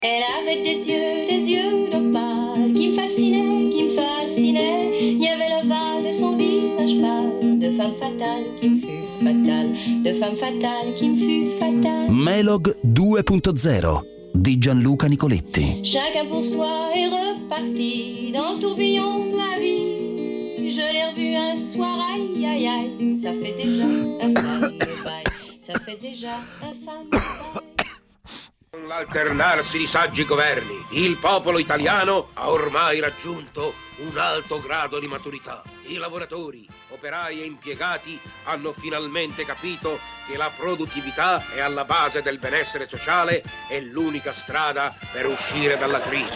Elle avait des yeux d'opale qui me fascinaient. Il y avait l'ovale de son visage pâle, de femme fatale qui me fut fatale, de femme fatale qui me fut fatale. Melog 2.0 di Gianluca Nicoletti. Chacun pour soi est reparti dans le tourbillon de la vie. Je l'ai revu un soir, aïe aïe aïe, ça fait déjà un femme de bail, ça fait déjà un femme de bail. Con l'alternarsi di saggi governi, il popolo italiano ha ormai raggiunto un alto grado di maturità. I lavoratori, operai e impiegati hanno finalmente capito che la produttività è alla base del benessere sociale e l'unica strada per uscire dalla crisi.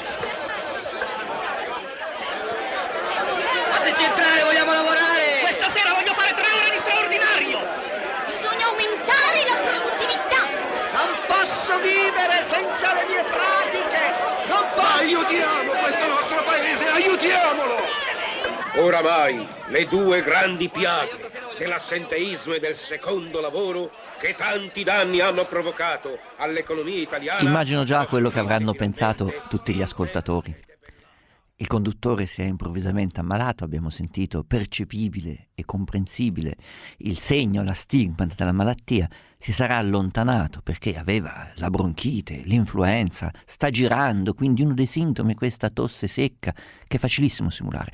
Fateci entrare, vogliamo lavorare! Questa sera voglio fare 3 ore di straordinario! Bisogna aumentare la produttività! Non posso vivere senza le mie pratiche! Non posso! Aiutiamo questo nostro paese, aiutiamolo! Oramai le due grandi piaghe dell'assenteismo e del secondo lavoro che tanti danni hanno provocato all'economia italiana. Immagino già quello che avranno pensato tutti gli ascoltatori. Il conduttore si è improvvisamente ammalato, abbiamo sentito, percepibile e comprensibile il segno, la stigma della malattia, si sarà allontanato perché aveva la bronchite, l'influenza, sta girando, quindi uno dei sintomi è questa tosse secca che è facilissimo simulare.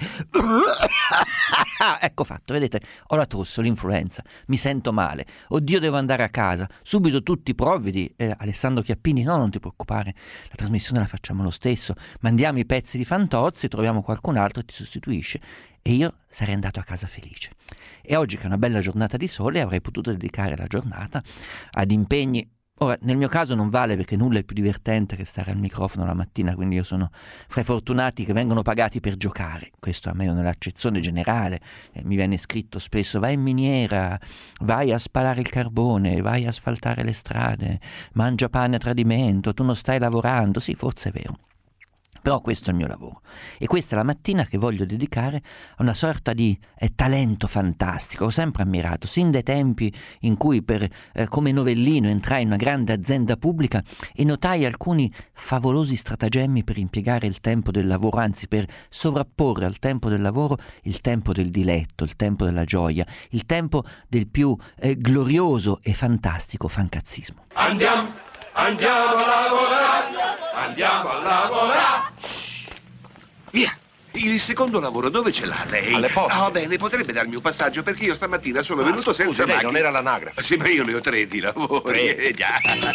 Ecco fatto, vedete, ho la tosse, l'influenza, mi sento male, oddio devo andare a casa, subito tutti provvidi, Alessandro Chiappini, no, non ti preoccupare, la trasmissione la facciamo lo stesso, mandiamo i pezzi di Fantozzi, troviamo qualcun altro che ti sostituisce. E io sarei andato a casa felice. E oggi che è una bella giornata di sole avrei potuto dedicare la giornata ad impegni. Ora, nel mio caso non vale perché nulla è più divertente che stare al microfono la mattina, quindi io sono fra i fortunati che vengono pagati per giocare. Questo a me nell'accezione generale mi viene scritto spesso: vai in miniera, vai a spalare il carbone, vai a asfaltare le strade, mangia pane a tradimento, tu non stai lavorando. Sì, forse è vero. Però questo è il mio lavoro e questa è la mattina che voglio dedicare a una sorta di talento fantastico. Ho sempre ammirato, sin dai tempi in cui come novellino entrai in una grande azienda pubblica e notai alcuni favolosi stratagemmi per impiegare il tempo del lavoro, anzi per sovrapporre al tempo del lavoro il tempo del diletto, il tempo della gioia, il tempo del più glorioso e fantastico fancazzismo. Andiamo a lavorare! Andiamo a lavorare! Via! Il secondo lavoro dove ce l'ha lei? Alle poste. Ah, bene, potrebbe darmi un passaggio perché io stamattina sono venuto scusi, senza lei macchina. non era l'anagrafe. Sì, ma io ne ho 3 di lavori. 3? Già.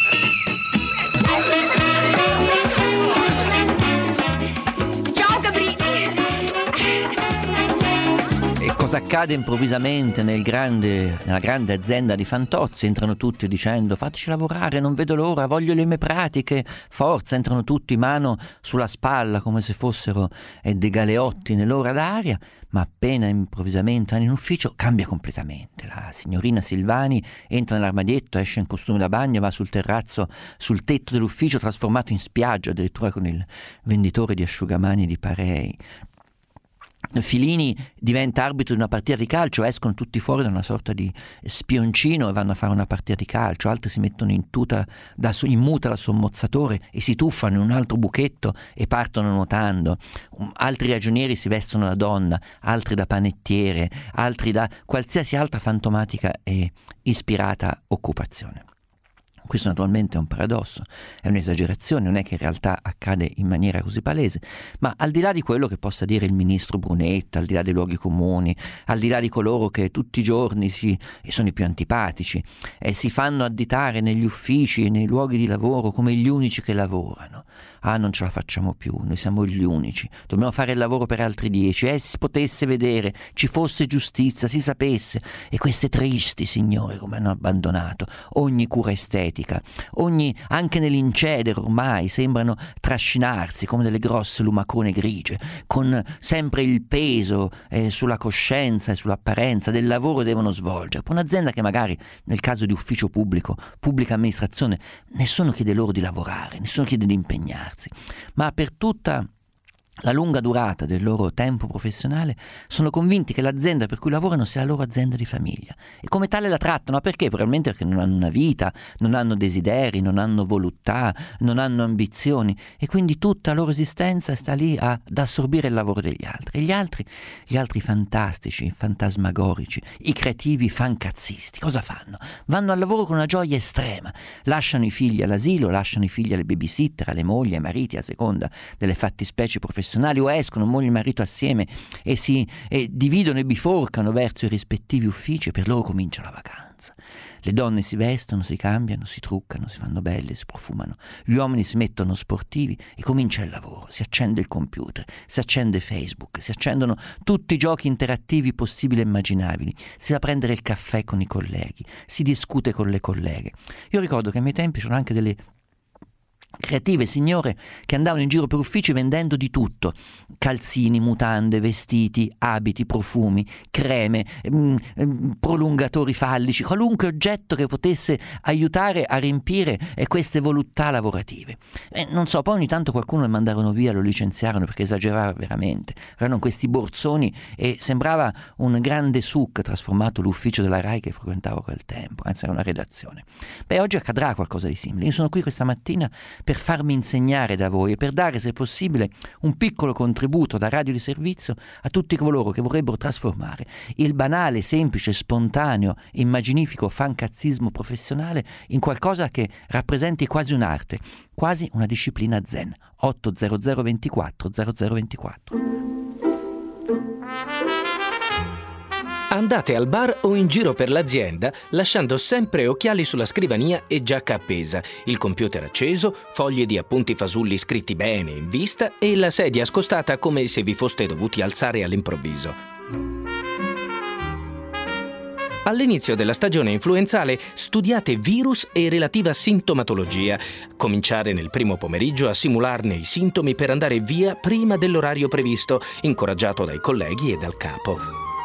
Ciao Gabri! E cosa accade improvvisamente nella grande azienda di Fantozzi? Entrano tutti dicendo: fateci lavorare, non vedo l'ora, voglio le mie pratiche, forza. Entrano tutti mano sulla spalla come se fossero dei galeotti nell'ora d'aria, ma appena improvvisamente vanno in ufficio cambia completamente. La signorina Silvani entra nell'armadietto, esce in costume da bagno, va sul terrazzo, sul tetto dell'ufficio trasformato in spiaggia, addirittura con il venditore di asciugamani di Parei. Filini diventa arbitro di una partita di calcio, escono tutti fuori da una sorta di spioncino e vanno a fare una partita di calcio, altri si mettono in muta da sommozzatore e si tuffano in un altro buchetto e partono nuotando, altri ragionieri si vestono da donna, altri da panettiere, altri da qualsiasi altra fantomatica e ispirata occupazione. Questo naturalmente è un paradosso, è un'esagerazione, non è che in realtà accade in maniera così palese, ma al di là di quello che possa dire il ministro Brunetta, al di là dei luoghi comuni, al di là di coloro che tutti i giorni sono i più antipatici, si fanno additare negli uffici e nei luoghi di lavoro come gli unici che lavorano. Ah, non ce la facciamo più, noi siamo gli unici, dobbiamo fare il lavoro per altri 10, si potesse vedere, ci fosse giustizia, si sapesse, e queste tristi signore come hanno abbandonato ogni cura estetica, anche nell'incedere ormai sembrano trascinarsi come delle grosse lumacone grigie, con sempre il peso sulla coscienza e sull'apparenza del lavoro che devono svolgere. Per un'azienda che magari, nel caso di ufficio pubblico, pubblica amministrazione, nessuno chiede loro di lavorare, nessuno chiede di impegnarsi, ma per tutta la lunga durata del loro tempo professionale, sono convinti che l'azienda per cui lavorano sia la loro azienda di famiglia e come tale la trattano. Perché? Probabilmente perché non hanno una vita, non hanno desideri, non hanno voluttà, non hanno ambizioni e quindi tutta la loro esistenza sta lì ad assorbire il lavoro degli altri. E gli altri fantastici, fantasmagorici, i creativi fancazzisti, cosa fanno? Vanno al lavoro con una gioia estrema, lasciano i figli all'asilo, lasciano i figli alle babysitter, alle mogli, ai mariti a seconda delle fattispecie professionali, o escono moglie e marito assieme e si dividono e biforcano verso i rispettivi uffici e per loro comincia la vacanza. Le donne si vestono, si cambiano, si truccano, si fanno belle, si profumano. Gli uomini si mettono sportivi e comincia il lavoro. Si accende il computer, si accende Facebook, si accendono tutti i giochi interattivi possibili e immaginabili. Si va a prendere il caffè con i colleghi, si discute con le colleghe. Io ricordo che ai miei tempi c'erano anche delle creative signore che andavano in giro per uffici vendendo di tutto: calzini, mutande, vestiti, abiti, profumi, creme, prolungatori fallici, qualunque oggetto che potesse aiutare a riempire queste voluttà lavorative. Non so, poi ogni tanto qualcuno lo mandarono via, lo licenziarono perché esagerava veramente. Erano questi borsoni e sembrava un grande suc trasformato l'ufficio della Rai che frequentavo a quel tempo, anzi era una redazione. Oggi accadrà qualcosa di simile. Io sono qui questa mattina per farmi insegnare da voi e per dare, se possibile, un piccolo contributo da radio di servizio a tutti coloro che vorrebbero trasformare il banale, semplice, spontaneo, immaginifico fancazzismo professionale in qualcosa che rappresenti quasi un'arte, quasi una disciplina zen. 800 24 0024. Andate al bar o in giro per l'azienda lasciando sempre occhiali sulla scrivania e giacca appesa, il computer acceso, foglie di appunti fasulli scritti bene in vista e la sedia scostata come se vi foste dovuti alzare all'improvviso. All'inizio della stagione influenzale studiate virus e relativa sintomatologia. Cominciare nel primo pomeriggio a simularne i sintomi per andare via prima dell'orario previsto, incoraggiato dai colleghi e dal capo.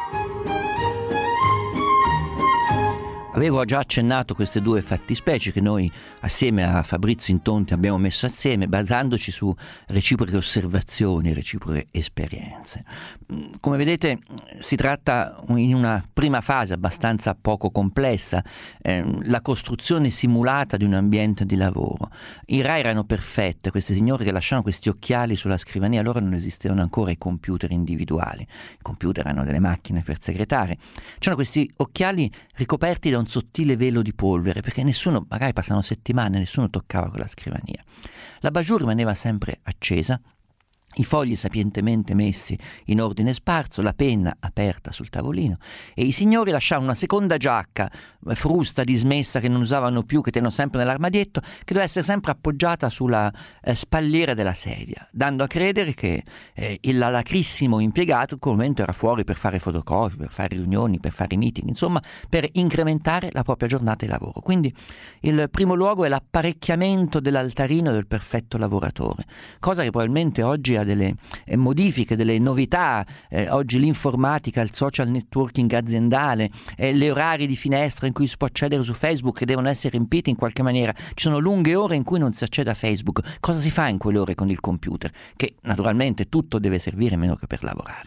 Avevo già accennato queste due fattispecie che noi assieme a Fabrizio Intonti abbiamo messo assieme basandoci su reciproche osservazioni, reciproche esperienze. Come vedete si tratta in una prima fase abbastanza poco complessa, la costruzione simulata di un ambiente di lavoro. I Rai erano perfette, queste signore che lasciavano questi occhiali sulla scrivania, allora non esistevano ancora i computer individuali, i computer erano delle macchine per segretare. C'erano questi occhiali ricoperti da un sottile velo di polvere, perché nessuno, magari passavano settimane, nessuno toccava quella scrivania. La bajour rimaneva sempre accesa, i fogli sapientemente messi in ordine sparso, la penna aperta sul tavolino e i signori lasciavano una seconda giacca frusta, dismessa, che non usavano più, che tenevano sempre nell'armadietto, che doveva essere sempre appoggiata sulla spalliera della sedia, dando a credere che il lacrissimo impiegato in quel momento era fuori per fare fotocopie, per fare riunioni, per fare meeting, insomma per incrementare la propria giornata di lavoro. Quindi il primo luogo è l'apparecchiamento dell'altarino del perfetto lavoratore, cosa che probabilmente oggi delle modifiche, delle novità, oggi l'informatica, il social networking aziendale, gli orari di finestra in cui si può accedere su Facebook che devono essere riempiti in qualche maniera. Ci sono lunghe ore in cui non si accede a Facebook. Cosa si fa in quelle ore con il computer? Che naturalmente tutto deve servire meno che per lavorare.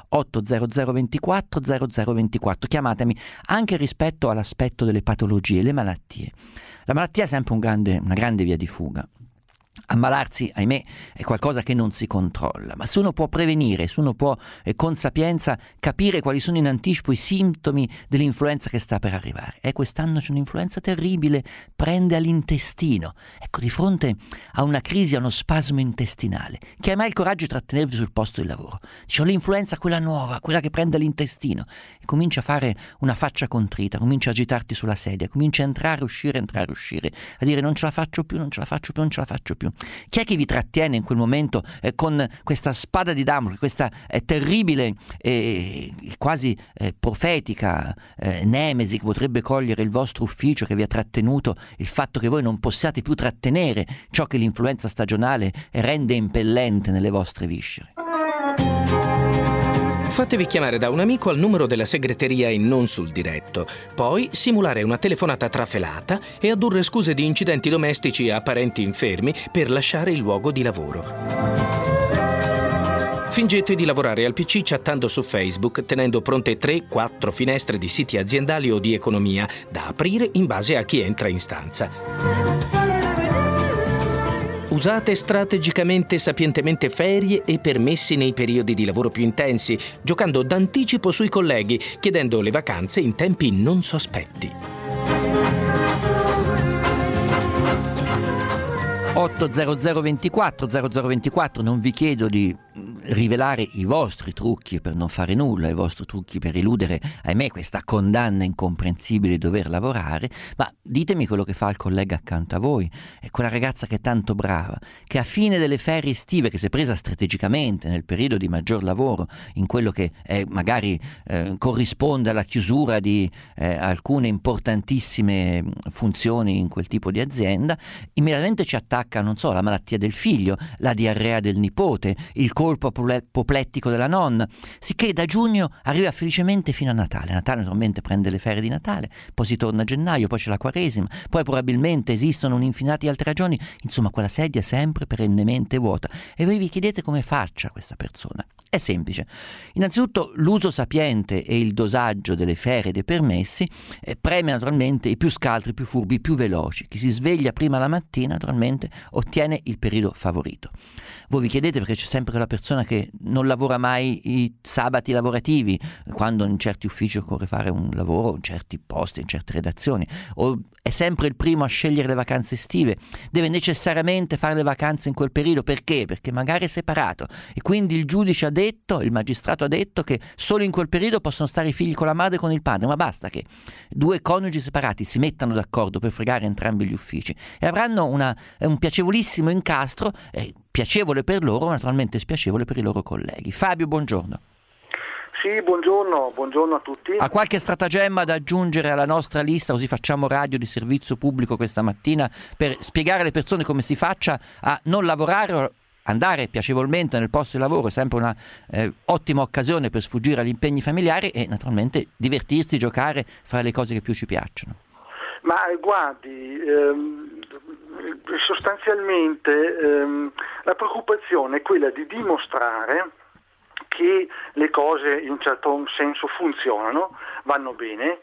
800 24 0024, chiamatemi anche rispetto all'aspetto delle patologie, le malattie. La malattia è sempre una grande via di fuga. Ammalarsi, ahimè, è qualcosa che non si controlla, ma se uno può prevenire, se uno può con sapienza capire quali sono in anticipo i sintomi dell'influenza che sta per arrivare. Quest'anno c'è un'influenza terribile, prende all'intestino. Ecco, di fronte a una crisi, a uno spasmo intestinale, chi ha mai il coraggio di trattenervi sul posto di lavoro? Dice: l'influenza quella nuova, quella che prende all'intestino, e comincia a fare una faccia contrita, comincia a agitarti sulla sedia, comincia a entrare, uscire, a dire non ce la faccio più, non ce la faccio più, non ce la faccio più. Chi è che vi trattiene in quel momento con questa spada di Damocle, questa terribile quasi profetica nemesi che potrebbe cogliere il vostro ufficio, che vi ha trattenuto il fatto che voi non possiate più trattenere ciò che l'influenza stagionale rende impellente nelle vostre viscere? Fatevi chiamare da un amico al numero della segreteria e non sul diretto. Poi simulare una telefonata trafelata e addurre scuse di incidenti domestici a parenti infermi per lasciare il luogo di lavoro. Fingete di lavorare al PC chattando su Facebook, tenendo pronte 3-4 finestre di siti aziendali o di economia, da aprire in base a chi entra in stanza. Usate strategicamente e sapientemente ferie e permessi nei periodi di lavoro più intensi, giocando d'anticipo sui colleghi, chiedendo le vacanze in tempi non sospetti. 80024 non vi chiedo di rivelare i vostri trucchi per non fare nulla, i vostri trucchi per eludere, ahimè, questa condanna incomprensibile di dover lavorare, ma ditemi quello che fa il collega accanto a voi, è quella ragazza che è tanto brava, che a fine delle ferie estive, che si è presa strategicamente nel periodo di maggior lavoro, in quello che magari corrisponde alla chiusura di alcune importantissime funzioni in quel tipo di azienda, immediatamente ci attacca, non so, la malattia del figlio, la diarrea del nipote, il colpo apoplettico della nonna, sicché da giugno arriva felicemente fino a Natale. Natale naturalmente prende le ferie di Natale, poi si torna a gennaio, poi c'è la Quaresima, poi probabilmente esistono un'infinità altre ragioni, insomma quella sedia è sempre perennemente vuota e voi vi chiedete come faccia questa persona. È semplice. Innanzitutto l'uso sapiente e il dosaggio delle ferie e dei permessi premia naturalmente i più scaltri, i più furbi, i più veloci. Chi si sveglia prima la mattina naturalmente ottiene il periodo favorito. Voi vi chiedete perché c'è sempre quella persona che non lavora mai i sabati lavorativi, quando in certi uffici occorre fare un lavoro, in certi posti, in certe redazioni, o è sempre il primo a scegliere le vacanze estive, deve necessariamente fare le vacanze in quel periodo. Perché? Perché magari è separato e quindi il giudice ha detto, il magistrato ha detto che solo in quel periodo possono stare i figli con la madre e con il padre, ma basta che due coniugi separati si mettano d'accordo per fregare entrambi gli uffici e avranno un piacevolissimo incastro, piacevole per loro, ma naturalmente spiacevole per i loro colleghi. Fabio, buongiorno. Sì, buongiorno a tutti. Ha qualche stratagemma da aggiungere alla nostra lista, così facciamo radio di servizio pubblico questa mattina, per spiegare alle persone come si faccia a non lavorare o andare piacevolmente nel posto di lavoro? È sempre una ottima occasione per sfuggire agli impegni familiari e naturalmente divertirsi, giocare, fare le cose che più ci piacciono. Ma guardi, sostanzialmente la preoccupazione è quella di dimostrare che le cose in un certo senso funzionano, vanno bene,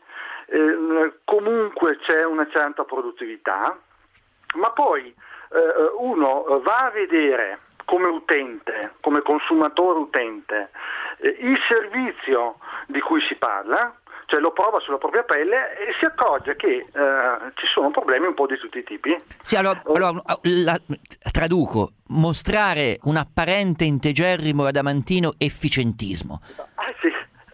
comunque c'è una certa produttività, ma poi uno va a vedere come utente, come consumatore utente, il servizio di cui si parla, cioè lo prova sulla propria pelle e si accorge che ci sono problemi un po' di tutti i tipi. Sì, allora traduco: mostrare un apparente integerrimo e adamantino efficientismo. Sì.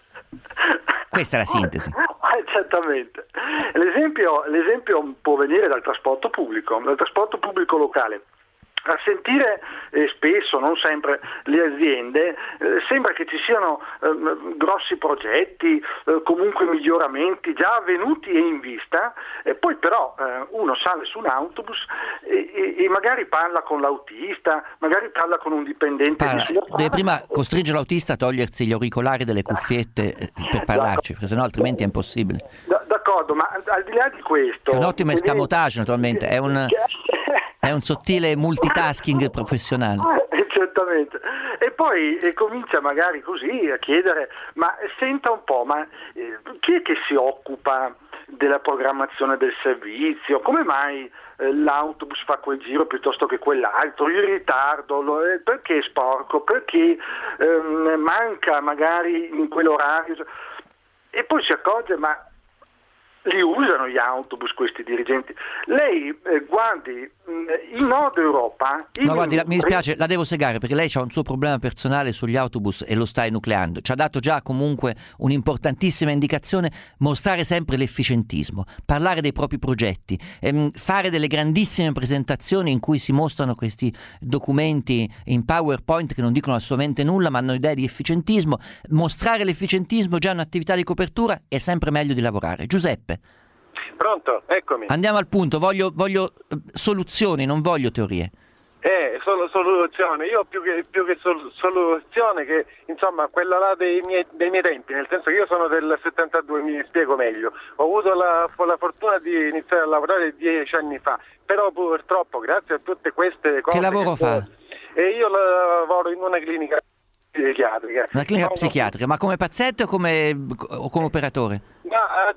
Questa è la sintesi. Certamente. L'esempio può venire dal trasporto pubblico locale. A sentire spesso, non sempre, le aziende, sembra che ci siano grossi progetti, comunque miglioramenti già avvenuti e in vista, poi però uno sale su un autobus e magari parla con l'autista, magari parla con un dipendente di sulla strada. Deve prima costringere l'autista a togliersi gli auricolari delle cuffiette per parlarci, perché sennò altrimenti è impossibile. D'accordo, ma al di là di questo... È un ottimo escamotage naturalmente, è un sottile multitasking professionale. Certamente. E poi comincia magari così a chiedere, ma senta un po', ma chi è che si occupa della programmazione del servizio? Come mai l'autobus fa quel giro piuttosto che quell'altro? Il ritardo, perché è sporco? Perché manca magari in quell'orario? E poi si accorge, ma li usano gli autobus questi dirigenti? Lei guardi, in Nord Europa... No, guardi, mi dispiace, la devo segare perché lei ha un suo problema personale sugli autobus e lo sta enucleando. Ci ha dato già comunque un'importantissima indicazione: mostrare sempre l'efficientismo, parlare dei propri progetti, fare delle grandissime presentazioni in cui si mostrano questi documenti in PowerPoint che non dicono assolutamente nulla ma hanno idee di efficientismo. Mostrare l'efficientismo già è un'attività di copertura, è sempre meglio di lavorare. Giuseppe. Pronto, eccomi. Andiamo al punto, voglio soluzioni, non voglio teorie. Soluzione, io più che soluzione, che insomma quella là dei miei tempi, nel senso che io sono del 72, mi spiego meglio. Ho avuto la fortuna di iniziare a lavorare 10 anni fa, però purtroppo grazie a tutte queste cose... Che lavoro fa? Io lavoro in una clinica psichiatrica. Una clinica psichiatrica, ma come paziente o come operatore? Ma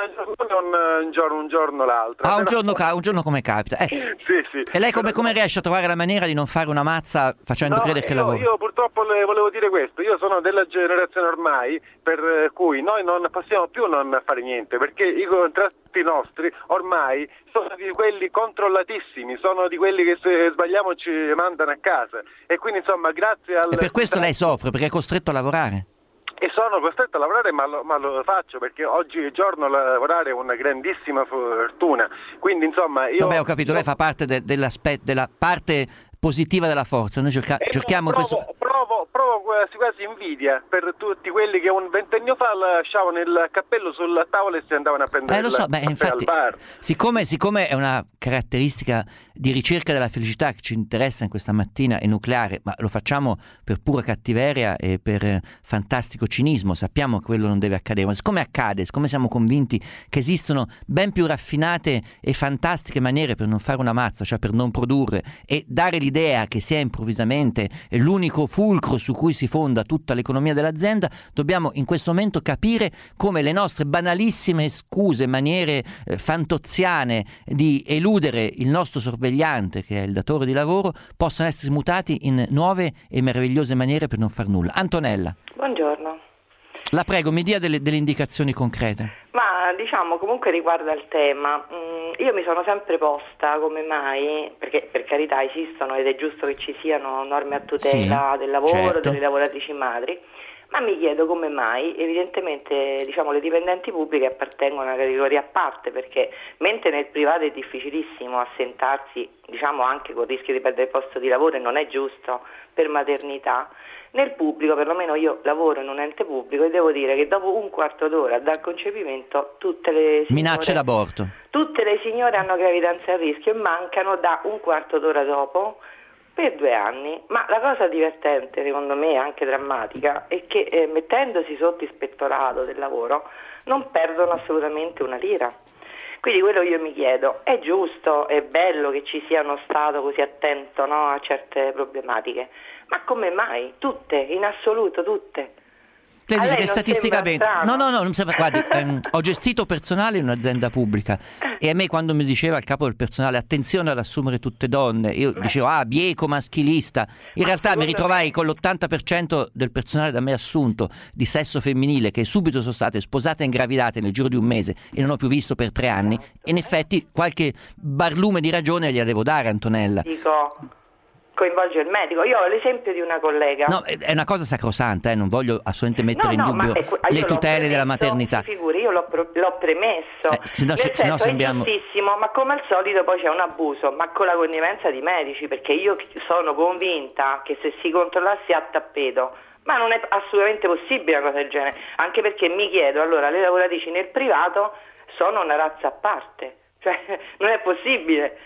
un giorno l'altro. Un giorno come capita. Sì. E lei come riesce a trovare la maniera di non fare una mazza facendo credere che lavora? Io purtroppo le volevo dire questo, io sono della generazione ormai per cui noi non possiamo più non fare niente, perché i contratti nostri ormai sono di quelli controllatissimi, sono di quelli che se sbagliamo ci mandano a casa, e quindi insomma grazie al... E per questo lei soffre, perché è costretto a lavorare? E sono costretto a lavorare, ma lo faccio perché oggigiorno lavorare è una grandissima fortuna. Quindi insomma io... Vabbè, ho capito, lei fa parte della parte positiva della forza. Noi cerchiamo questo... Provo quasi invidia per tutti quelli che un ventennio fa lasciavano il cappello sul tavolo e si andavano a prendere lo so, infatti, al bar. Siccome è una caratteristica di ricerca della felicità che ci interessa in questa mattina, è nucleare, ma lo facciamo per pura cattiveria e per fantastico cinismo, sappiamo che quello non deve accadere, ma siccome accade, siccome siamo convinti che esistono ben più raffinate e fantastiche maniere per non fare una mazza, cioè per non produrre e dare l'idea che sia improvvisamente l'unico fulcro su cui si fonda tutta l'economia dell'azienda, dobbiamo in questo momento capire come le nostre banalissime scuse, maniere fantoziane di eludere il nostro sorvegliante, che è il datore di lavoro, possano essere mutati in nuove e meravigliose maniere per non far nulla. Antonella. Buongiorno. La prego, mi dia delle indicazioni concrete. Ma diciamo comunque riguardo al tema, io mi sono sempre posta come mai, perché per carità esistono ed è giusto che ci siano norme a tutela del lavoro, certo, delle lavoratrici madri, ma mi chiedo come mai evidentemente diciamo le dipendenti pubbliche appartengono a una categoria a parte, perché mentre nel privato è difficilissimo assentarsi, diciamo anche con il rischio di perdere il posto di lavoro e non è giusto per maternità, nel pubblico, perlomeno io lavoro in un ente pubblico e devo dire che dopo un quarto d'ora dal concepimento tutte le signore, minacce d'aborto. Tutte le signore hanno gravidanza a rischio e mancano da un quarto d'ora dopo per 2 anni. Ma la cosa divertente, secondo me anche drammatica, è che mettendosi sotto ispettorato del lavoro non perdono assolutamente una lira. Quindi quello io mi chiedo, è giusto, è bello che ci sia uno Stato così attento, no, a certe problematiche, ma come mai? Tutte, in assoluto tutte. Lei dice che statisticamente... No, non sembra... Guardi, ho gestito personale in un'azienda pubblica e a me quando mi diceva il capo del personale attenzione ad assumere tutte donne, io dicevo bieco, maschilista. In realtà mi ritrovai con l'80% del personale da me assunto di sesso femminile che subito sono state sposate e ingravidate nel giro di un mese e non ho più visto per 3 anni. E in effetti qualche barlume di ragione gliela devo dare, Antonella. Coinvolge il medico. Io ho l'esempio di una collega. No, è una cosa sacrosanta, non voglio assolutamente mettere in dubbio le tutele della maternità. Figuri, io l'ho premesso. Sembriamo... È giustissimo, ma come al solito poi c'è un abuso, ma con la connivenza di medici, perché io sono convinta che se si controllassi a tappeto, ma non è assolutamente possibile una cosa del genere, anche perché mi chiedo, allora le lavoratrici nel privato sono una razza a parte, cioè non è possibile.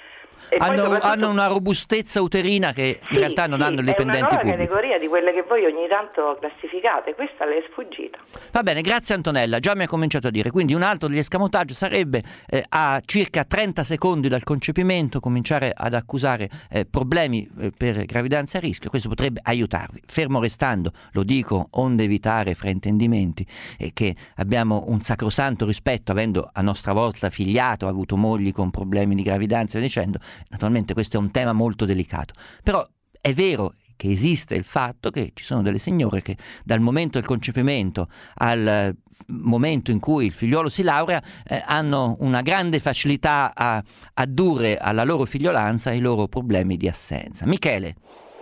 Hanno una robustezza uterina che in realtà non hanno i dipendenti pubblici. È una nuova categoria di quelle che voi ogni tanto classificate, questa le è sfuggita. Va bene, grazie Antonella, già mi ha cominciato a dire, quindi un altro degli escamotage sarebbe a circa 30 secondi dal concepimento cominciare ad accusare problemi per gravidanza a rischio, questo potrebbe aiutarvi, fermo restando, lo dico, onde evitare fraintendimenti, che abbiamo un sacrosanto rispetto, avendo a nostra volta figliato, avuto mogli con problemi di gravidanza e via dicendo. Naturalmente questo è un tema molto delicato, però è vero che esiste il fatto che ci sono delle signore che dal momento del concepimento al momento in cui il figliolo si laurea hanno una grande facilità a addurre alla loro figliolanza i loro problemi di assenza. Michele.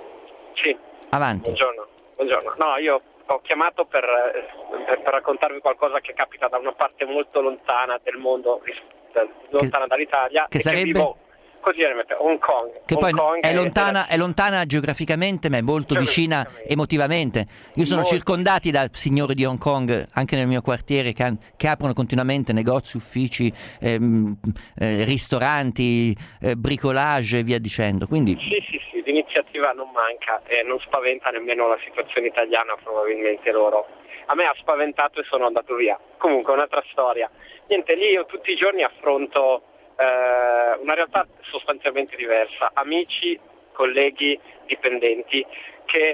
Sì. Avanti. Buongiorno. No, io ho chiamato per raccontarvi qualcosa che capita da una parte molto lontana del mondo, lontana dall'Italia. Che sarebbe? Che vivo, così Hong Kong. Che Hong poi Kong è lontana geograficamente, ma è molto vicina emotivamente. Io sono circondati da signori di Hong Kong, anche nel mio quartiere, che aprono continuamente negozi, uffici, ristoranti, bricolage e via dicendo. Quindi... Sì, l'iniziativa non manca e non spaventa nemmeno la situazione italiana, probabilmente loro. A me ha spaventato e sono andato via. Comunque, un'altra storia. Niente, lì io tutti i giorni affronto una realtà sostanzialmente diversa, amici, colleghi, dipendenti che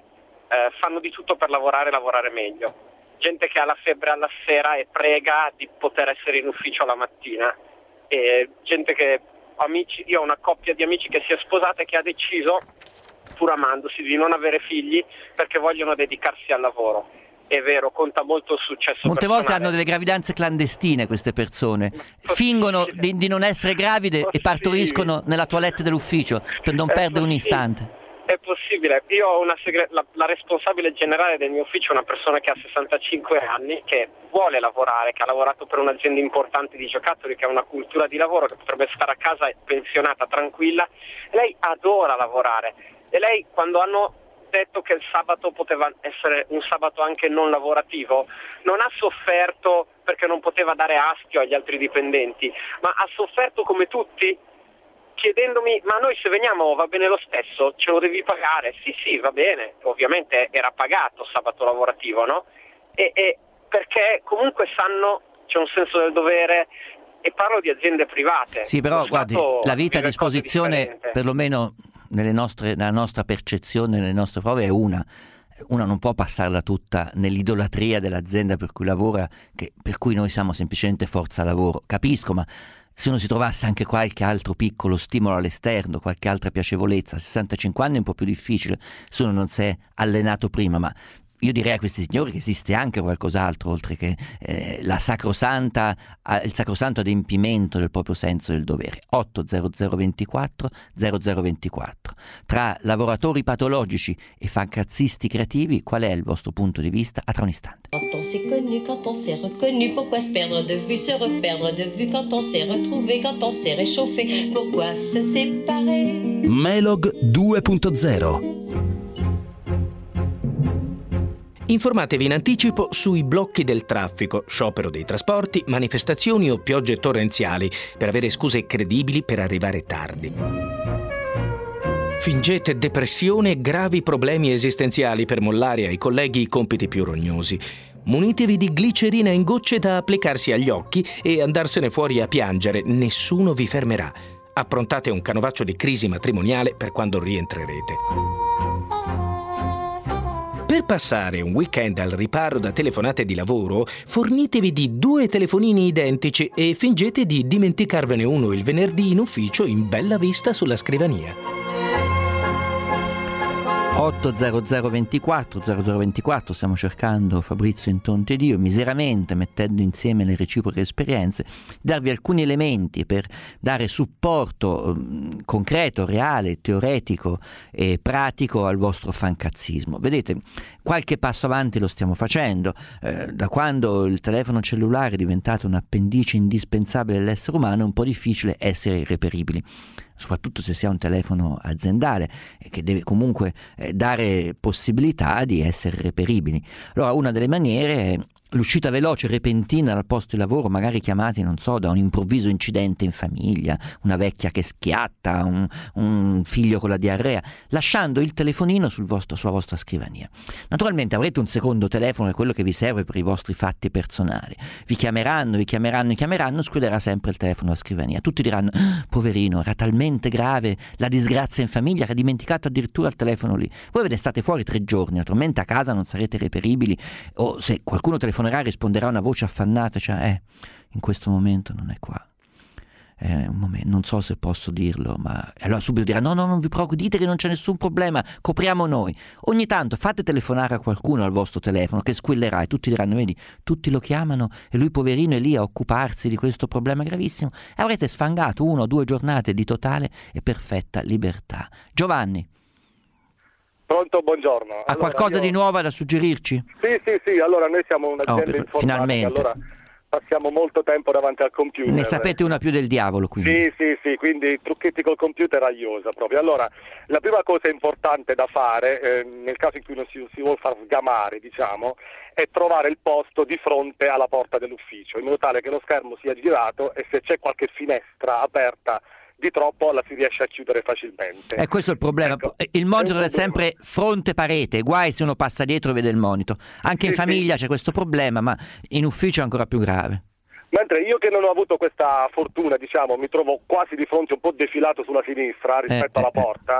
fanno di tutto per lavorare meglio. Gente che ha la febbre alla sera e prega di poter essere in ufficio la mattina, e gente che, io ho una coppia di amici che si è sposata e che ha deciso, pur amandosi, di non avere figli perché vogliono dedicarsi al lavoro. È vero, conta molto il successo Molte personale. volte hanno delle gravidanze clandestine queste persone, fingono di non essere gravide e partoriscono nella toilette dell'ufficio per non perdere un istante. È possibile. Io ho la responsabile generale del mio ufficio è una persona che ha 65 anni, che vuole lavorare, che ha lavorato per un'azienda importante di giocattoli, che ha una cultura di lavoro, che potrebbe stare a casa pensionata, tranquilla. Lei adora lavorare, e lei, quando hanno detto che il sabato poteva essere un sabato anche non lavorativo, non ha sofferto perché non poteva dare astio agli altri dipendenti, ma ha sofferto come tutti, chiedendomi: ma noi se veniamo va bene lo stesso? Ce lo devi pagare? Sì, va bene. Ovviamente era pagato sabato lavorativo, no? E perché comunque sanno, c'è un senso del dovere, e parlo di aziende private. Sì, però guardi, la vita a disposizione, perlomeno nella nostra percezione, nelle nostre prove, è una non può passarla tutta nell'idolatria dell'azienda per cui lavora, per cui noi siamo semplicemente forza lavoro. Capisco, ma se uno si trovasse anche qualche altro piccolo stimolo all'esterno, qualche altra piacevolezza, a 65 anni è un po' più difficile se uno non si è allenato prima, ma io direi a questi signori che esiste anche qualcos'altro oltre che il sacrosanto adempimento del proprio senso del dovere. 80024 0024. Tra lavoratori patologici e fancazzisti creativi, qual è il vostro punto di vista? A tra un istante. Quand on s'est connu, quand on s'est reconnu, pourquoi se perdre de vue, se reperdre de vue, quand on s'est retrouvé, quand on s'est réchauffé, pourquoi se séparer? Melog 2.0. Informatevi in anticipo sui blocchi del traffico, sciopero dei trasporti, manifestazioni o piogge torrenziali per avere scuse credibili per arrivare tardi. Fingete depressione e gravi problemi esistenziali per mollare ai colleghi i compiti più rognosi. Munitevi di glicerina in gocce da applicarsi agli occhi e andarsene fuori a piangere, nessuno vi fermerà. Approntate un canovaccio di crisi matrimoniale per quando rientrerete. Per passare un weekend al riparo da telefonate di lavoro, fornitevi di 2 telefonini identici e fingete di dimenticarvene uno il venerdì in ufficio in bella vista sulla scrivania. 80024 stiamo cercando, Fabrizio Intonte ed io, miseramente mettendo insieme le reciproche esperienze, darvi alcuni elementi per dare supporto concreto, reale, teoretico e pratico al vostro fancazzismo. Vedete, qualche passo avanti lo stiamo facendo, da quando il telefono cellulare è diventato un'appendice indispensabile dell'essere umano è un po' difficile essere reperibili, soprattutto se si ha un telefono aziendale che deve comunque dare possibilità di essere reperibili. Allora una delle maniere è l'uscita veloce, repentina dal posto di lavoro, magari chiamati, non so, da un improvviso incidente in famiglia, una vecchia che schiatta, un figlio con la diarrea, lasciando il telefonino sulla vostra scrivania. Naturalmente avrete un secondo telefono, è quello che vi serve per i vostri fatti personali. Vi chiameranno, squillerà sempre il telefono alla scrivania. Tutti diranno: poverino, era talmente grave la disgrazia in famiglia che ha dimenticato addirittura il telefono lì. Voi ve ne state fuori 3 giorni, naturalmente a casa non sarete reperibili, o se qualcuno telefonerà risponderà una voce affannata, cioè in questo momento non è qua, un momento, non so se posso dirlo, ma allora subito dirà no, non vi preoccupate, dite che non c'è nessun problema, copriamo noi. Ogni tanto fate telefonare a qualcuno al vostro telefono che squillerà e tutti diranno: vedi, tutti lo chiamano e lui poverino è lì a occuparsi di questo problema gravissimo, e avrete sfangato 1 o 2 giornate di totale e perfetta libertà. Giovanni. Pronto, buongiorno. Ha qualcosa di nuovo da suggerirci? Sì, allora noi siamo un'azienda informatica, finalmente. Allora passiamo molto tempo davanti al computer. Ne sapete una più del diavolo, quindi. Sì, quindi trucchetti col computer a iosa proprio. Allora, la prima cosa importante da fare, nel caso in cui non si vuol far sgamare, diciamo, è trovare il posto di fronte alla porta dell'ufficio, in modo tale che lo schermo sia girato e se c'è qualche finestra aperta di troppo la si riesce a chiudere facilmente. Questo è il problema. Ecco, il monitor è sempre fronte parete, guai se uno passa dietro e vede il monitor. Anche in famiglia c'è questo problema, ma in ufficio è ancora più grave. Mentre io che non ho avuto questa fortuna, diciamo, mi trovo quasi di fronte un po' defilato sulla sinistra rispetto alla porta.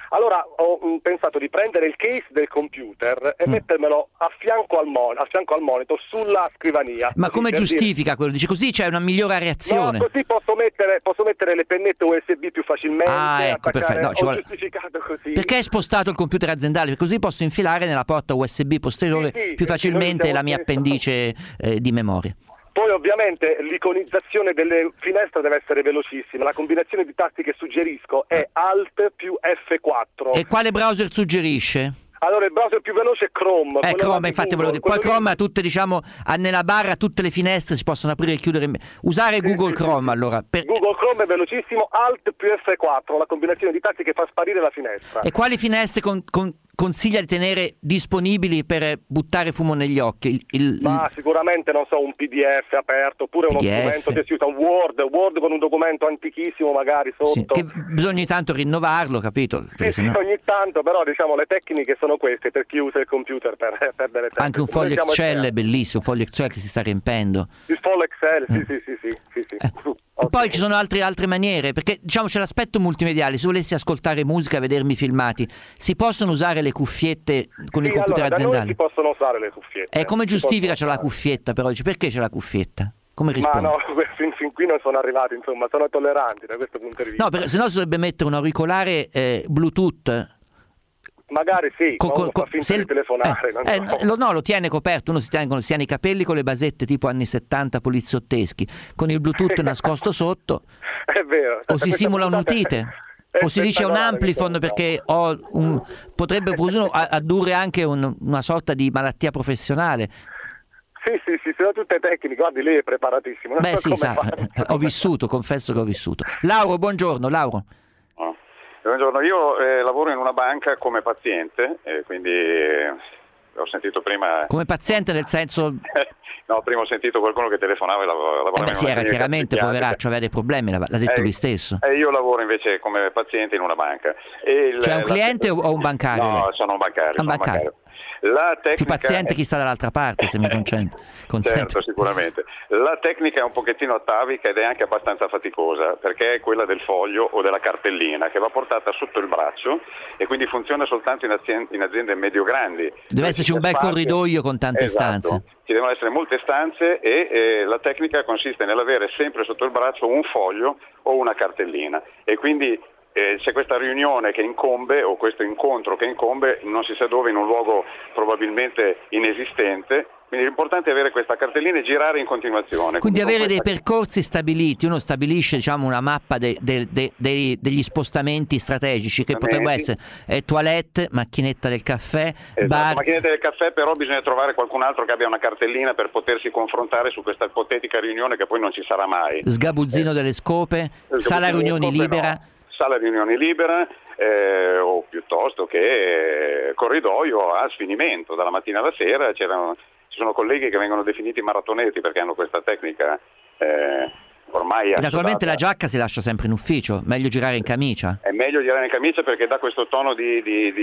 Allora ho pensato di prendere il case del computer e mettermelo a fianco al monitor sulla scrivania. Ma come giustifica quello? Dice così c'è una migliore reazione. No, così posso mettere le pennette USB più facilmente. Ecco, perfetto. No, giustificato così. Perché hai spostato il computer aziendale? Così posso infilare nella porta USB posteriore più facilmente la mia appendice di memoria. Poi ovviamente l'iconizzazione delle finestre deve essere velocissima. La combinazione di tasti che suggerisco è Alt più F4. E quale browser suggerisce? Allora il browser più veloce è Chrome. Chrome, infatti volevo dire. Poi Chrome ha tutte, nella barra tutte le finestre si possono aprire e chiudere. Usare Google Chrome allora. Google Chrome è velocissimo, Alt più F4, la combinazione di tasti che fa sparire la finestra. E quali finestre consiglia di tenere disponibili per buttare fumo negli occhi? Ma sicuramente, non so, un PDF aperto, oppure uno strumento che si usa, un Word con un documento antichissimo magari sotto. Sì, che bisogna ogni tanto rinnovarlo, capito? Sì, ogni tanto, però diciamo le tecniche sono queste per chi usa il computer per perdere tempo. Anche un foglio Excel è bellissimo, un foglio Excel che si sta riempendo. Il foglio Excel, sì. Poi ci sono altre maniere, perché c'è l'aspetto multimediale. Se volessi ascoltare musica, vedermi filmati, si possono usare le cuffiette con il computer aziendale? Da noi si possono usare le cuffiette. Come giustifica c'è la cuffietta però? Dice, perché c'è la cuffietta? Come risponde? Ma no, fin qui non sono arrivati, insomma, sono tolleranti da questo punto di vista. No, se no si dovrebbe mettere un auricolare Bluetooth. Magari sì, fa finta di telefonare. Lo tiene coperto, uno si tiene i capelli con le basette tipo anni 70 poliziotteschi, con il Bluetooth nascosto sotto. È vero. O si simula un'utite. O si dice un amplifon perché potrebbe addurre anche una sorta di malattia professionale. Sì, sono tutte tecniche, guardi, lei è preparatissimo. Beh sì, ho vissuto, confesso che ho vissuto. Lauro, buongiorno, Lauro. Buongiorno, io lavoro in una banca come paziente, quindi ho sentito prima... Come paziente nel senso... No, prima ho sentito qualcuno che telefonava e lavorava sì, era chiaramente poveraccio, aveva dei problemi, l'ha detto lui stesso. Io lavoro invece come paziente in una banca. Cioè un cliente o un bancario? No, sono un bancario. La tecnica più paziente chi sta dall'altra parte, se mi consente. Certo, sicuramente. La tecnica è un pochettino atavica ed è anche abbastanza faticosa, perché è quella del foglio o della cartellina che va portata sotto il braccio e quindi funziona soltanto in aziende medio-grandi. Deve esserci un bel corridoio con tante stanze. Ci devono essere molte stanze e la tecnica consiste nell'avere sempre sotto il braccio un foglio o una cartellina e quindi c'è questa riunione che incombe o questo incontro che incombe non si sa dove, in un luogo probabilmente inesistente, quindi l'importante è avere questa cartellina e girare in continuazione. Quindi avere dei percorsi stabiliti, uno stabilisce una mappa degli spostamenti strategici che potrebbero essere toilette, macchinetta del caffè, bar. Macchinetta del caffè, però bisogna trovare qualcun altro che abbia una cartellina per potersi confrontare su questa ipotetica riunione che poi non ci sarà mai. Sgabuzzino delle scope, sala riunioni libera. No. Sala riunioni libera o piuttosto che corridoio a sfinimento dalla mattina alla sera. Ci sono colleghi che vengono definiti maratoneti perché hanno questa tecnica ormai naturalmente la giacca si lascia sempre in ufficio, meglio girare in camicia. È meglio girare in camicia perché dà questo tono di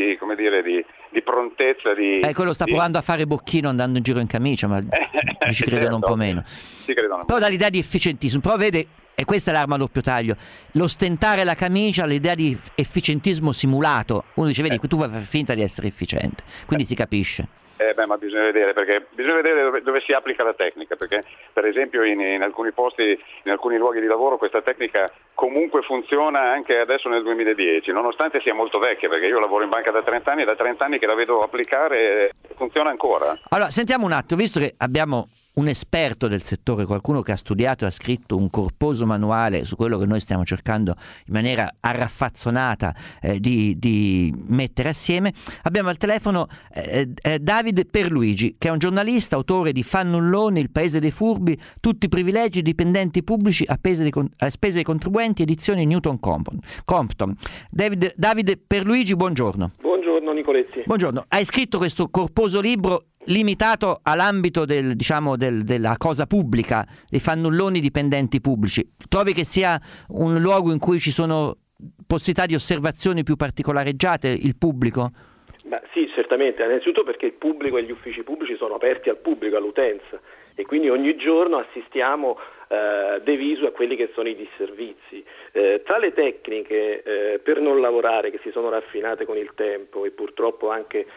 prontezza. Quello sta provando a fare bocchino andando in giro in camicia, ma ci credono un po' meno. Però dall'idea di efficientismo, però vede, e questa è l'arma a doppio taglio, l'ostentare la camicia, l'idea di efficientismo simulato. Uno dice, vedi, tu fai finta di essere efficiente, quindi si capisce. Ma bisogna vedere dove si applica la tecnica, perché per esempio in alcuni posti, in alcuni luoghi di lavoro questa tecnica comunque funziona anche adesso nel 2010, nonostante sia molto vecchia, perché io lavoro in banca da 30 anni e da 30 anni che la vedo applicare funziona ancora. Allora, sentiamo un attimo, visto che abbiamo un esperto del settore, qualcuno che ha studiato e ha scritto un corposo manuale su quello che noi stiamo cercando in maniera arraffazzonata di mettere assieme. Abbiamo al telefono Davide Perluigi, che è un giornalista, autore di Fannulloni, Il paese dei furbi, tutti i privilegi dipendenti pubblici a spese dei contribuenti, edizioni Newton Compton. Davide Perluigi, buongiorno. Buongiorno Nicoletti. Buongiorno. Hai scritto questo corposo libro limitato all'ambito della cosa pubblica, dei fannulloni dipendenti pubblici. Trovi che sia un luogo in cui ci sono possibilità di osservazioni più particolareggiate, il pubblico? Sì, certamente, innanzitutto perché il pubblico e gli uffici pubblici sono aperti al pubblico, all'utenza, e quindi ogni giorno assistiamo de visu a quelli che sono i disservizi. Tra le tecniche per non lavorare che si sono raffinate con il tempo e purtroppo anche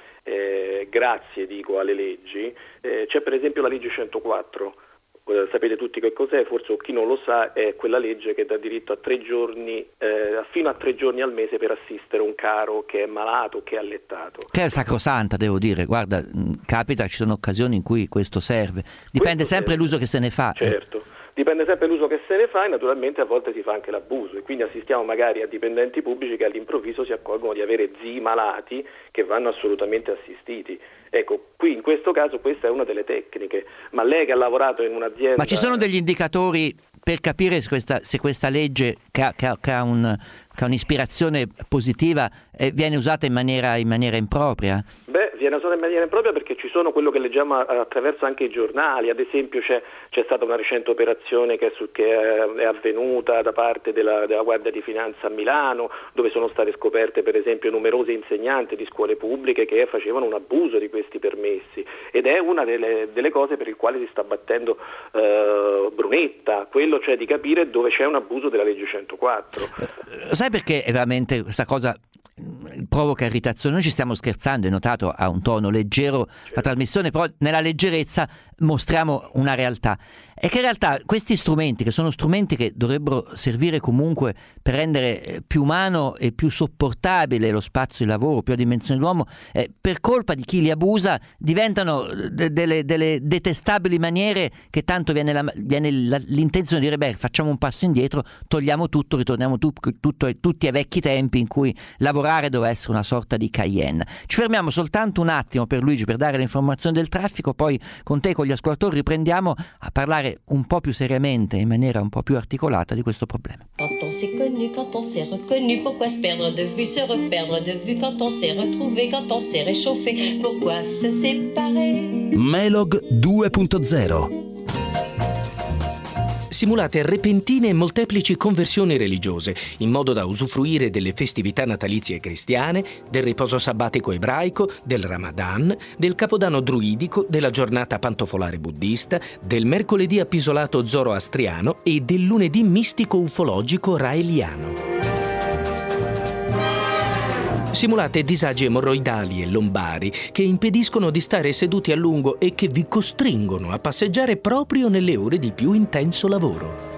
grazie alle leggi, c'è per esempio la legge 104. Sapete tutti che cos'è, forse chi non lo sa, è quella legge che dà diritto a 3 giorni, fino a 3 giorni al mese per assistere un caro che è malato, che è allettato. Che è sacrosanta, devo dire, guarda, capita, ci sono occasioni in cui questo serve, dipende sempre dall'uso che se ne fa. Certo. Dipende sempre dall'uso che se ne fa e naturalmente a volte si fa anche l'abuso e quindi assistiamo magari a dipendenti pubblici che all'improvviso si accorgono di avere zii malati che vanno assolutamente assistiti. Ecco, qui in questo caso questa è una delle tecniche, ma lei che ha lavorato in un'azienda... Ma ci sono degli indicatori per capire se questa legge che ha un'ispirazione positiva viene usata in maniera impropria? Beh, viene usata in maniera impropria perché ci sono quello che leggiamo attraverso anche i giornali, ad esempio c'è stata una recente operazione che è avvenuta da parte della Guardia di Finanza a Milano, dove sono state scoperte per esempio numerose insegnanti di scuole pubbliche che facevano un abuso di questi permessi ed è una delle cose per il quale si sta battendo Brunetta, quello cioè di capire dove c'è un abuso della legge 104. Sai perché veramente questa cosa provoca irritazione? Noi ci stiamo scherzando, hai notato, ha un tono leggero la trasmissione, però nella leggerezza mostriamo una realtà. E che in realtà questi strumenti, che sono strumenti che dovrebbero servire comunque per rendere più umano e più sopportabile lo spazio di lavoro, più a dimensione dell'uomo, per colpa di chi li abusa diventano delle detestabili maniere che tanto viene l'intenzione di dire beh, facciamo un passo indietro, togliamo tutto, ritorniamo tutti ai vecchi tempi in cui lavorare doveva essere una sorta di Cayenne. Ci fermiamo soltanto un attimo per Luigi per dare le informazioni del traffico, poi con te, con gli ascoltatori, riprendiamo a parlare un po' più seriamente, in maniera un po' più articolata di questo problema. Quand on s'est connu, quand on s'est reconnu, pourquoi se perdre de vue, se reperdre de vue, quand on s'est retrouvé, quand on s'est réchauffé, pourquoi se séparer? Melog 2.0. Simulate repentine e molteplici conversioni religiose, in modo da usufruire delle festività natalizie cristiane, del riposo sabbatico ebraico, del Ramadan, del Capodanno druidico, della giornata pantofolare buddista, del mercoledì appisolato zoroastriano e del lunedì mistico ufologico raeliano. Simulate disagi emorroidali e lombari che impediscono di stare seduti a lungo e che vi costringono a passeggiare proprio nelle ore di più intenso lavoro.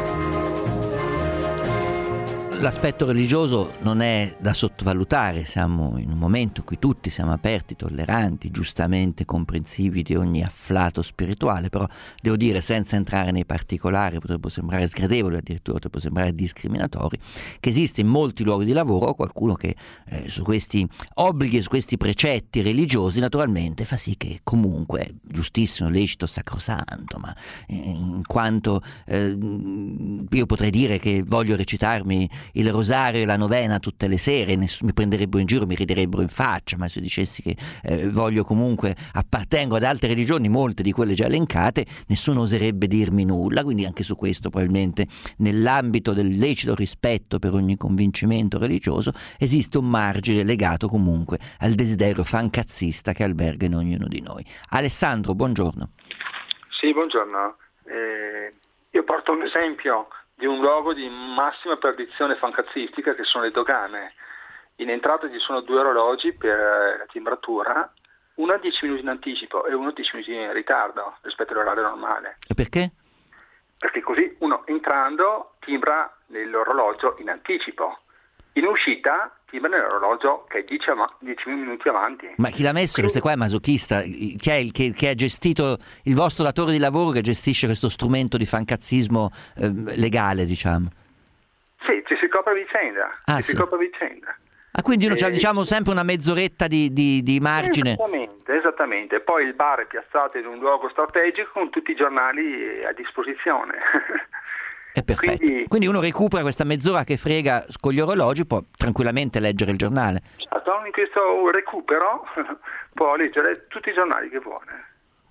L'aspetto religioso non è da sottovalutare, siamo in un momento in cui tutti siamo aperti, tolleranti, giustamente comprensivi di ogni afflato spirituale, però devo dire, senza entrare nei particolari, potrebbe sembrare sgradevole, addirittura potrebbe sembrare discriminatori, che esiste in molti luoghi di lavoro qualcuno che su questi obblighi, su questi precetti religiosi naturalmente fa sì che comunque, giustissimo, lecito, sacrosanto, ma in quanto io potrei dire che voglio recitarmi il rosario e la novena tutte le sere, mi prenderebbero in giro, mi riderebbero in faccia, ma se dicessi che voglio comunque, appartengo ad altre religioni, molte di quelle già elencate, nessuno oserebbe dirmi nulla, quindi anche su questo probabilmente nell'ambito del lecito rispetto per ogni convincimento religioso esiste un margine legato comunque al desiderio fancazzista che alberga in ognuno di noi. Alessandro, buongiorno. Sì, buongiorno. Io porto un esempio di un luogo di massima perdizione fancazzistica che sono le dogane. In entrata ci sono 2 orologi per la timbratura, uno a 10 minuti in anticipo e uno a 10 minuti in ritardo rispetto all'orario normale. E perché? Perché così uno entrando timbra nell'orologio in anticipo, in uscita timbra nell'orologio che è 10 minuti avanti. Ma chi l'ha messo? Questa qua è masochista. Chi è che ha gestito, il vostro datore di lavoro che gestisce questo strumento di fancazzismo legale, diciamo? Sì, ci si copre a vicenda. Ah, quindi uno c'ha, diciamo, sempre una mezz'oretta di margine. Esattamente. Poi il bar è piazzato in un luogo strategico con tutti i giornali a disposizione. È perfetto. Quindi uno recupera questa mezz'ora che frega con gli orologi, può tranquillamente leggere il giornale. In questo recupero può leggere tutti i giornali che vuole.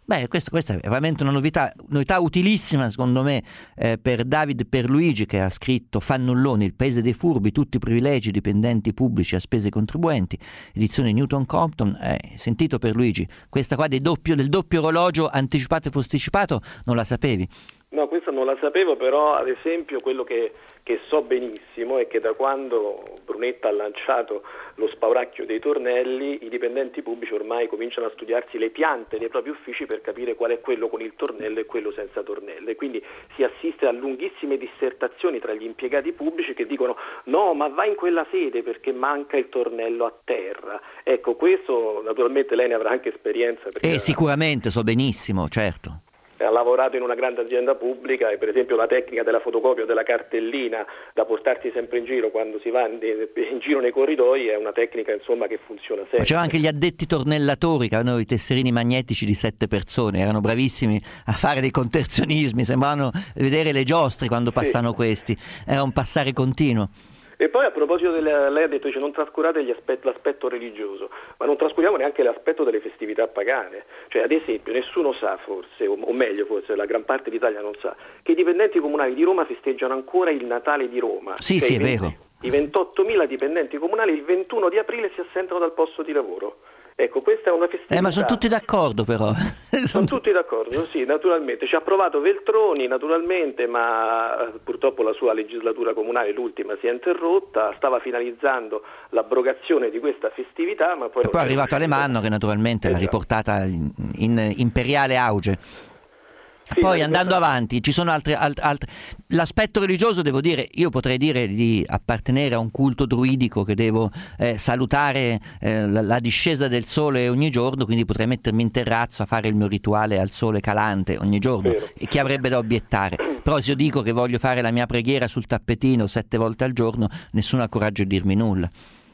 Beh, questa è veramente una novità utilissima secondo me per David Pierluigi, che ha scritto Fannulloni, il paese dei furbi, tutti i privilegi dipendenti pubblici a spese contribuenti, edizione Newton Compton. Sentito Pierluigi, questa qua del doppio orologio anticipato e posticipato non la sapevi? No, questa non la sapevo, però ad esempio quello che so benissimo è che da quando Brunetta ha lanciato lo spauracchio dei tornelli, i dipendenti pubblici ormai cominciano a studiarsi le piante dei propri uffici per capire qual è quello con il tornello e quello senza tornello, e quindi si assiste a lunghissime dissertazioni tra gli impiegati pubblici che dicono no, ma vai in quella sede perché manca il tornello a terra. Ecco, questo naturalmente lei ne avrà anche esperienza. Sicuramente, so benissimo, certo. Ha lavorato in una grande azienda pubblica e per esempio la tecnica della fotocopia o della cartellina da portarsi sempre in giro quando si va in giro nei corridoi è una tecnica insomma che funziona sempre. Ma c'erano anche gli addetti tornellatori che avevano i tesserini magnetici di 7 persone, erano bravissimi a fare dei conterzionismi, sembravano vedere le giostre quando passano questi, era un passare continuo. E poi a proposito lei ha detto non trascurate l'aspetto religioso, ma non trascuriamo neanche l'aspetto delle festività pagane. Cioè ad esempio nessuno sa forse, o meglio forse la gran parte d'Italia non sa, che i dipendenti comunali di Roma festeggiano ancora il Natale di Roma. Sì, cioè sì, è vero. I 28.000 dipendenti comunali il 21 di aprile si assentano dal posto di lavoro. Ecco, questa è una festività. Ma sono tutti d'accordo però. Sono tutti d'accordo, sì, naturalmente. Ci ha provato Veltroni, naturalmente, ma purtroppo la sua legislatura comunale, l'ultima, si è interrotta. Stava finalizzando l'abrogazione di questa festività, ma poi... E poi è arrivato Alemanno che naturalmente l'ha riportata in imperiale auge. Sì, poi andando avanti ci sono altre. L'aspetto religioso, devo dire, io potrei dire di appartenere a un culto druidico che devo salutare la discesa del sole ogni giorno, quindi potrei mettermi in terrazzo a fare il mio rituale al sole calante ogni giorno. E chi avrebbe da obiettare? Però se io dico che voglio fare la mia preghiera sul tappetino 7 volte al giorno, nessuno ha coraggio di dirmi nulla.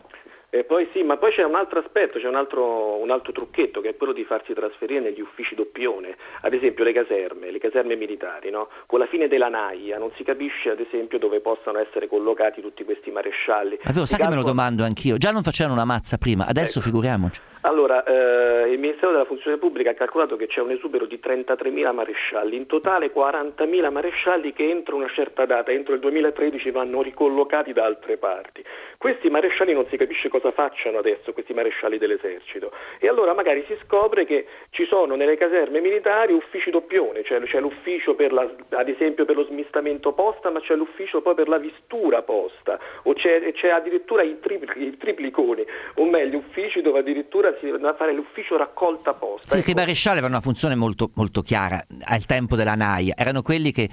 E poi sì, ma poi c'è un altro aspetto, c'è un altro trucchetto, che è quello di farsi trasferire negli uffici doppione, ad esempio le caserme militari, no? Con la fine della naia non si capisce ad esempio dove possano essere collocati tutti questi marescialli. È vero, sai che me lo domando anch'io, già non facevano una mazza prima, adesso figuriamoci. Allora, il Ministero della Funzione Pubblica ha calcolato che c'è un esubero di 33.000 marescialli, in totale 40.000 marescialli che entro una certa data, entro il 2013, vanno ricollocati da altre parti. Questi marescialli non si capisce cosa facciano adesso, questi marescialli dell'esercito, e allora magari si scopre che ci sono nelle caserme militari uffici doppione, cioè c'è l'ufficio ad esempio per lo smistamento posta, ma c'è l'ufficio poi per la vistura posta, o c'è addirittura i tripliconi, o meglio uffici dove addirittura si va a fare l'ufficio raccolta posta. Sì, che i marescialli avevano una funzione molto, molto chiara al tempo della naia, erano quelli che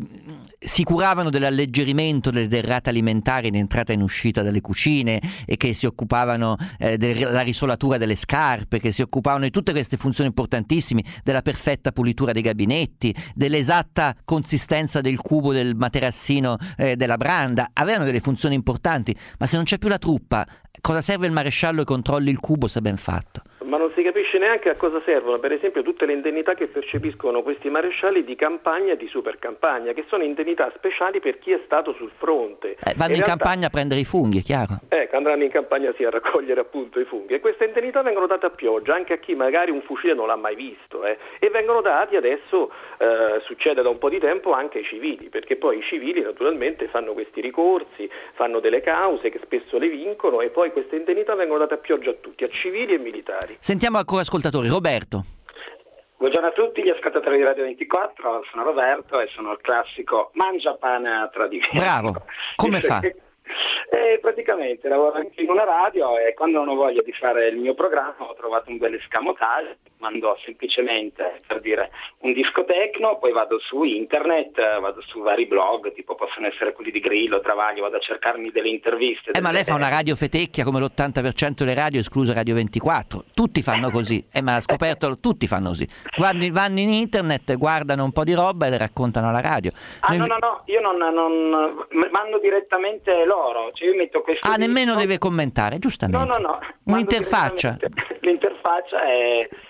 si curavano dell'alleggerimento delle derrate alimentari in entrata e in uscita dalle cucine, e che si occupavano della risolatura delle scarpe, che si occupavano di tutte queste funzioni importantissime, della perfetta pulitura dei gabinetti, dell'esatta consistenza del cubo del materassino della branda. Avevano delle funzioni importanti, ma se non c'è più la truppa, cosa serve il maresciallo che controlli il cubo se ben fatto? Ma non si capisce neanche a cosa servono, per esempio, tutte le indennità che percepiscono questi marescialli di campagna e di super campagna, che sono indennità speciali per chi è stato sul fronte. Vanno in campagna a prendere i funghi, è chiaro. Andranno in campagna sì a raccogliere appunto i funghi, e queste indennità vengono date a pioggia anche a chi magari un fucile non l'ha mai visto, e vengono dati adesso, succede da un po' di tempo, anche ai civili, perché poi i civili naturalmente fanno questi ricorsi, fanno delle cause che spesso le vincono, e poi queste indennità vengono date a pioggia a tutti, a civili e militari. Sentiamo ancora ascoltatori. Roberto. Buongiorno a tutti gli ascoltatori di Radio 24, sono Roberto e sono il classico mangiapane a tradimento. Bravo, come fa? Praticamente lavoro anche in una radio, e quando non ho voglia di fare il mio programma ho trovato un bel escamotage, mando semplicemente, per dire, un disco techno, poi vado su internet, vado su vari blog, tipo possono essere quelli di Grillo, Travaglio, vado a cercarmi delle interviste. Ma lei fa una radio fetecchia come l'80% delle radio, esclusa Radio 24. Tutti fanno così, ma ha scoperto, tutti fanno così. Vanno in internet, guardano un po' di roba e le raccontano alla radio. No, io non mando direttamente loro, cioè io metto questo nemmeno deve commentare, giustamente. No. Un'interfaccia. L'interfaccia è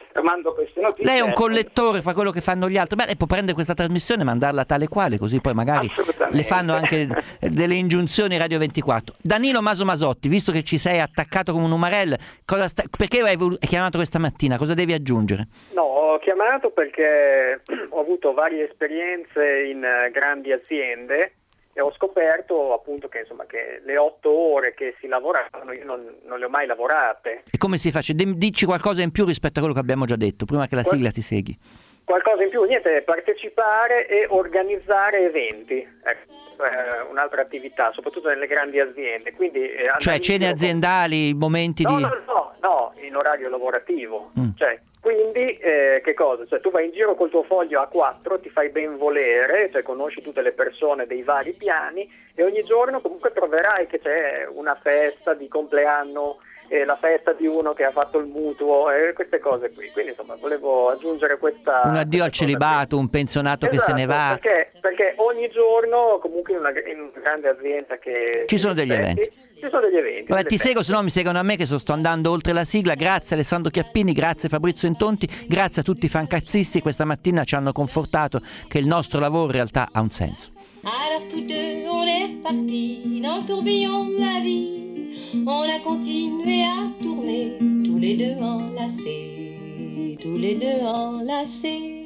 confermando queste notizie. Lei è un collettore, fa quello che fanno gli altri. Beh, lei può prendere questa trasmissione e mandarla tale quale, così poi magari le fanno anche delle ingiunzioni Radio 24. Danilo Masomasotti, visto che ci sei attaccato come un umarell, perché hai chiamato questa mattina? Cosa devi aggiungere? No, ho chiamato perché ho avuto varie esperienze in grandi aziende e ho scoperto appunto che insomma che le 8 ore che si lavoravano io non le ho mai lavorate. E come si face? Dici qualcosa in più rispetto a quello che abbiamo già detto, prima che la sigla ti segui. Qualcosa in più, niente, partecipare e organizzare eventi, ecco, un'altra attività, soprattutto nelle grandi aziende. Quindi, cioè cene aziendali, momenti di... No, in orario lavorativo. Cioè, quindi che cosa? Cioè, tu vai in giro col tuo foglio A4, ti fai ben volere, cioè conosci tutte le persone dei vari piani e ogni giorno comunque troverai che c'è una festa di compleanno, la festa di uno che ha fatto il mutuo e queste cose qui. Quindi insomma volevo aggiungere questa... Un addio al celibato, un pensionato che se ne va. Perché ogni giorno comunque in una grande azienda che... Ci sono degli eventi. Ci sono degli eventi. Vabbè, ti seguo, se no mi seguono a me che sto andando oltre la sigla. Grazie Alessandro Chiappini, grazie Fabrizio Intonti, grazie a tutti i fancazzisti. Questa mattina ci hanno confortato che il nostro lavoro in realtà ha un senso. Alors tous deux on est repartis dans le tourbillon de la vie. On a continué à tourner tous les deux enlacés, tous les deux enlacés.